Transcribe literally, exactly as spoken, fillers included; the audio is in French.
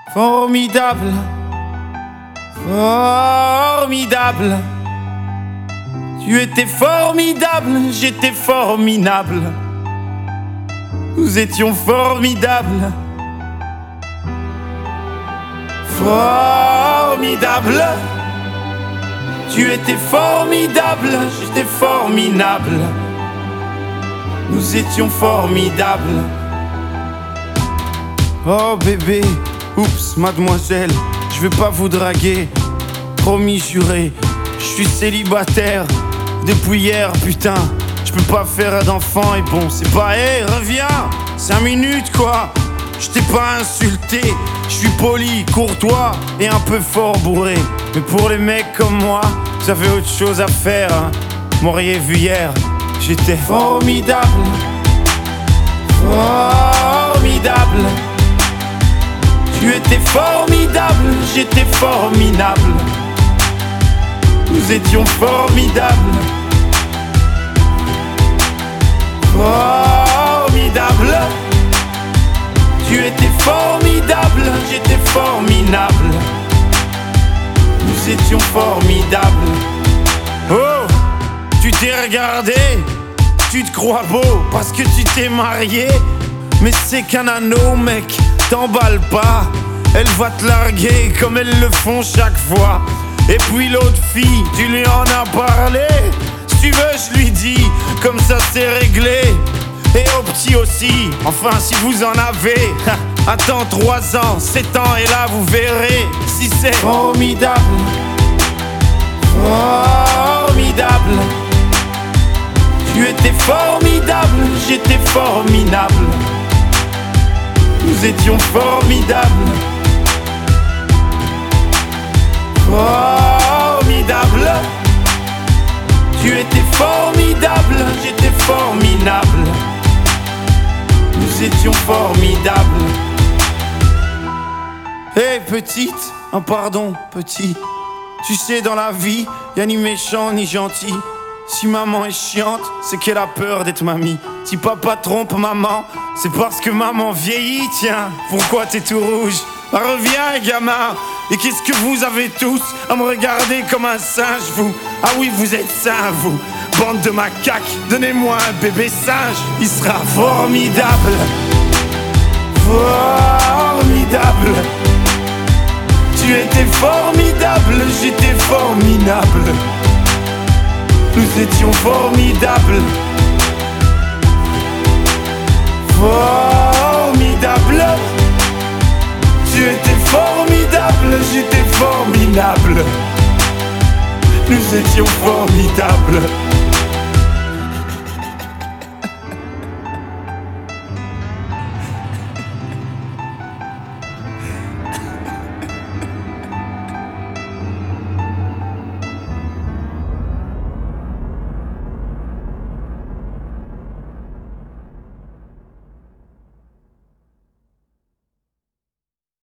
Formidable, formidable. Tu étais formidable, j'étais formidable. Nous étions formidables. Formidable. Tu étais formidable, j'étais formidable. Nous étions formidables. Oh bébé, oups, mademoiselle, je vais pas vous draguer. Promis, juré, je suis célibataire depuis hier, putain. Je peux pas faire d'enfant et bon, c'est pas, hé, hey, reviens, cinq minutes quoi. Je t'ai pas insulté, je suis poli, courtois et un peu fort bourré. Mais pour les mecs comme moi, vous avez autre chose à faire, hein. M'auriez vu hier, j'étais formidable. Formidable. Tu étais formidable, j'étais formidable. Nous étions formidables. Formidable. Tu étais formidable, j'étais formidable. Nous étions formidables. Oh, tu t'es regardé, tu te crois beau parce que tu t'es marié. Mais c'est qu'un anneau, mec, t'emballe pas. Elle va te larguer comme elles le font chaque fois. Et puis l'autre fille, tu lui en as parlé. Si tu veux, je lui dis, comme ça c'est réglé. Et au petit aussi, enfin si vous en avez. Attends trois ans, sept ans et là vous verrez si c'est formidable. Formidable. Tu étais formidable, j'étais formidable. Nous étions formidables. Formidable. Tu étais formidable, j'étais formidable. Nous étions formidables. Hé hey, petite, oh pardon petit. Tu sais dans la vie, y'a ni méchant ni gentil. Si maman est chiante, c'est qu'elle a peur d'être mamie. Si papa trompe maman, c'est parce que maman vieillit, tiens. Pourquoi t'es tout rouge? Bah, reviens gamin. Et qu'est-ce que vous avez tous à me regarder comme un singe, vous? Ah oui, vous êtes sains, vous. Bande de macaques, donnez-moi un bébé singe. Il sera formidable. Formidable. Tu étais formidable, j'étais formidable. Nous étions formidables. Formidable. Tu étais formidable, j'étais formidable. Nous étions formidables.